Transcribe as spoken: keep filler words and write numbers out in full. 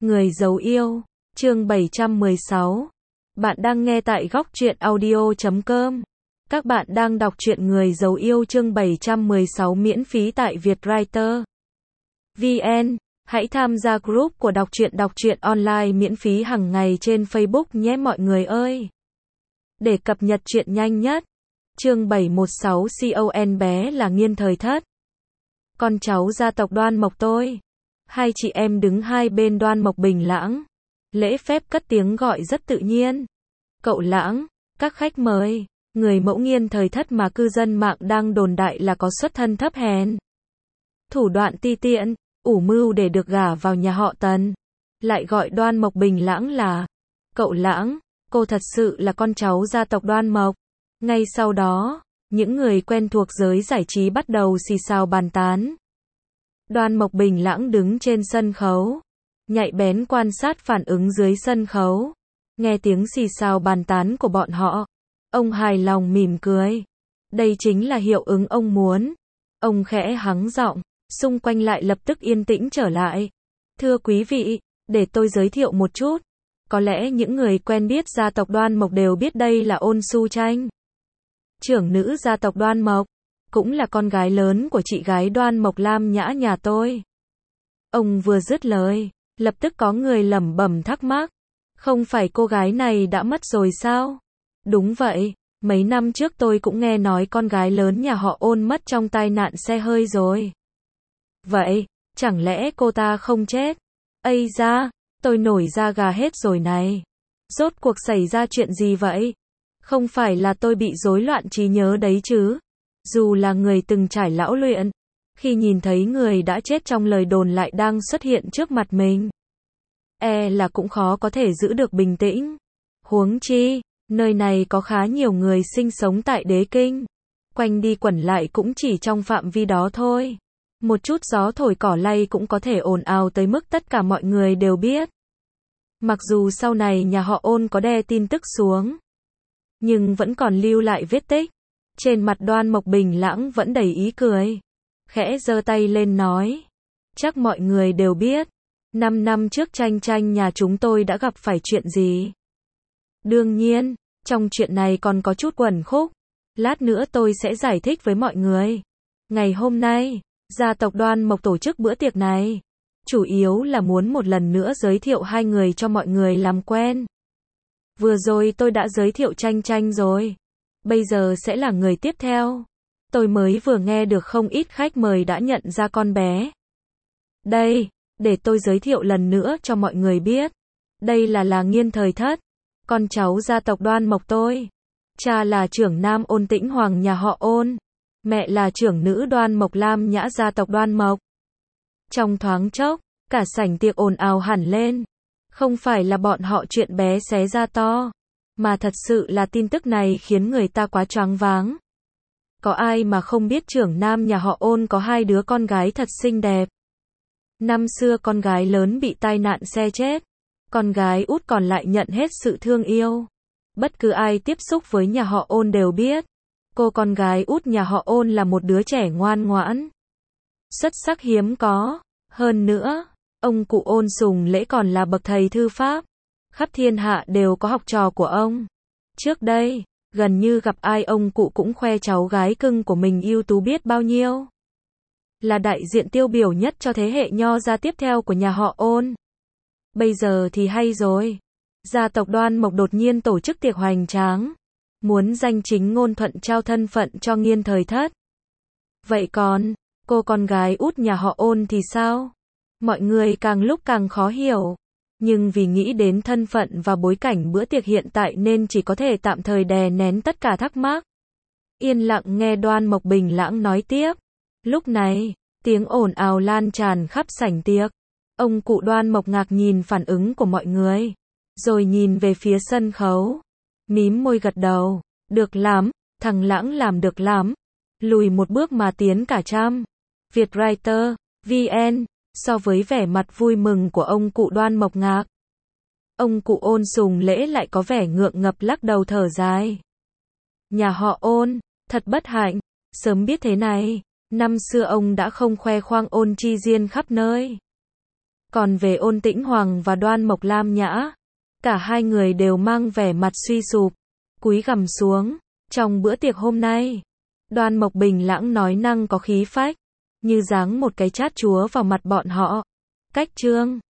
Người giấu yêu, chương bảy trăm mười sáu. Bạn đang nghe tại góc truyện audio chấm com. Các bạn đang đọc truyện Người giấu yêu chương bảy trăm mười sáu miễn phí tại Vietwriter vê en. Hãy tham gia group của đọc truyện đọc truyện online miễn phí hàng ngày trên Facebook nhé mọi người ơi. Để cập nhật truyện nhanh nhất. Chương bảy trăm mười sáu con bé là Nghiên Thời Thất. Con cháu gia tộc Đoan Mộc tôi. Hai chị em đứng hai bên Đoan Mộc Bình Lãng. Lễ phép cất tiếng gọi rất tự nhiên. Cậu Lãng, các khách mời, người mẫu Nghiên Thời Thất mà cư dân mạng đang đồn đại là có xuất thân thấp hèn. Thủ đoạn ti tiện, ủ mưu để được gả vào nhà họ Tần. Lại gọi Đoan Mộc Bình Lãng là cậu Lãng, cô thật sự là con cháu gia tộc Đoan Mộc. Ngay sau đó, những người quen thuộc giới giải trí bắt đầu xì xào bàn tán. Đoan Mộc Bình Lãng đứng trên sân khấu, nhạy bén quan sát phản ứng dưới sân khấu. Nghe tiếng xì xào bàn tán của bọn họ, ông hài lòng mỉm cười. Đây chính là hiệu ứng ông muốn. Ông khẽ hắng giọng, xung quanh lại lập tức yên tĩnh trở lại. Thưa quý vị, để tôi giới thiệu một chút. Có lẽ những người quen biết gia tộc Đoan Mộc đều biết đây là Ôn Su Tranh, trưởng nữ gia tộc Đoan Mộc, cũng là con gái lớn của chị gái Đoan Mộc Lam Nhã nhà tôi. Ông vừa dứt lời, lập tức có người lẩm bẩm thắc mắc. Không phải cô gái này đã mất rồi sao? Đúng vậy, mấy năm trước tôi cũng nghe nói con gái lớn nhà họ Ôn mất trong tai nạn xe hơi rồi. Vậy, chẳng lẽ cô ta không chết? Ây da, tôi nổi da gà hết rồi này. Rốt cuộc xảy ra chuyện gì vậy? Không phải là tôi bị rối loạn trí nhớ đấy chứ? Dù là người từng trải lão luyện, khi nhìn thấy người đã chết trong lời đồn lại đang xuất hiện trước mặt mình, e là cũng khó có thể giữ được bình tĩnh. Huống chi, nơi này có khá nhiều người sinh sống tại Đế Kinh. Quanh đi quẩn lại cũng chỉ trong phạm vi đó thôi. Một chút gió thổi cỏ lay cũng có thể ồn ào tới mức tất cả mọi người đều biết. Mặc dù sau này nhà họ Ôn có đè tin tức xuống, nhưng vẫn còn lưu lại vết tích. Trên mặt Đoan Mộc Bình Lãng vẫn đầy ý cười. Khẽ giơ tay lên nói. Chắc mọi người đều biết. Năm năm trước Tranh Tranh nhà chúng tôi đã gặp phải chuyện gì. Đương nhiên, trong chuyện này còn có chút quẩn khúc. Lát nữa tôi sẽ giải thích với mọi người. Ngày hôm nay, gia tộc Đoan Mộc tổ chức bữa tiệc này. Chủ yếu là muốn một lần nữa giới thiệu hai người cho mọi người làm quen. Vừa rồi tôi đã giới thiệu Tranh Tranh rồi. Bây giờ sẽ là người tiếp theo. Tôi mới vừa nghe được không ít khách mời đã nhận ra con bé. Đây, để tôi giới thiệu lần nữa cho mọi người biết. Đây là là Nghiên Thời Thất, con cháu gia tộc Đoan Mộc tôi. Cha là trưởng nam Ôn Tĩnh Hoàng nhà họ Ôn. Mẹ là trưởng nữ Đoan Mộc Lam Nhã gia tộc Đoan Mộc. Trong thoáng chốc, cả sảnh tiệc ồn ào hẳn lên. Không phải là bọn họ chuyện bé xé ra to, mà thật sự là tin tức này khiến người ta quá choáng váng. Có ai mà không biết trưởng nam nhà họ Ôn có hai đứa con gái thật xinh đẹp. Năm xưa con gái lớn bị tai nạn xe chết, con gái út còn lại nhận hết sự thương yêu. Bất cứ ai tiếp xúc với nhà họ Ôn đều biết, cô con gái út nhà họ Ôn là một đứa trẻ ngoan ngoãn, xuất sắc hiếm có. Hơn nữa, ông cụ Ôn Sùng Lễ còn là bậc thầy thư pháp, khắp thiên hạ đều có học trò của ông. Trước đây, gần như gặp ai ông cụ cũng khoe cháu gái cưng của mình ưu tú biết bao nhiêu. Là đại diện tiêu biểu nhất cho thế hệ nho gia tiếp theo của nhà họ Ôn. Bây giờ thì hay rồi. Gia tộc Đoan Mộc đột nhiên tổ chức tiệc hoành tráng, muốn danh chính ngôn thuận trao thân phận cho Nghiên Thời Thất. Vậy còn, cô con gái út nhà họ Ôn thì sao? Mọi người càng lúc càng khó hiểu. Nhưng vì nghĩ đến thân phận và bối cảnh bữa tiệc hiện tại nên chỉ có thể tạm thời đè nén tất cả thắc mắc. Yên lặng nghe Đoan Mộc Bình Lãng nói tiếp. Lúc này, tiếng ồn ào lan tràn khắp sảnh tiệc. Ông cụ Đoan Mộc ngạc nhìn phản ứng của mọi người, rồi nhìn về phía sân khấu, mím môi gật đầu. Được lắm, thằng Lãng làm được lắm. Lùi một bước mà tiến cả trăm. Vietwriter vê en. So với vẻ mặt vui mừng của ông cụ Đoan Mộc ngạc, ông cụ Ôn Sùng Lễ lại có vẻ ngượng ngập lắc đầu thở dài. Nhà họ Ôn, thật bất hạnh, sớm biết thế này, năm xưa ông đã không khoe khoang Ôn Chi Diên khắp nơi. Còn về Ôn Tĩnh Hoàng và Đoan Mộc Lam Nhã, cả hai người đều mang vẻ mặt suy sụp, cúi gằm xuống. Trong bữa tiệc hôm nay, Đoan Mộc Bình Lãng nói năng có khí phách, như giáng một cái chát chúa vào mặt bọn họ. Cách Trương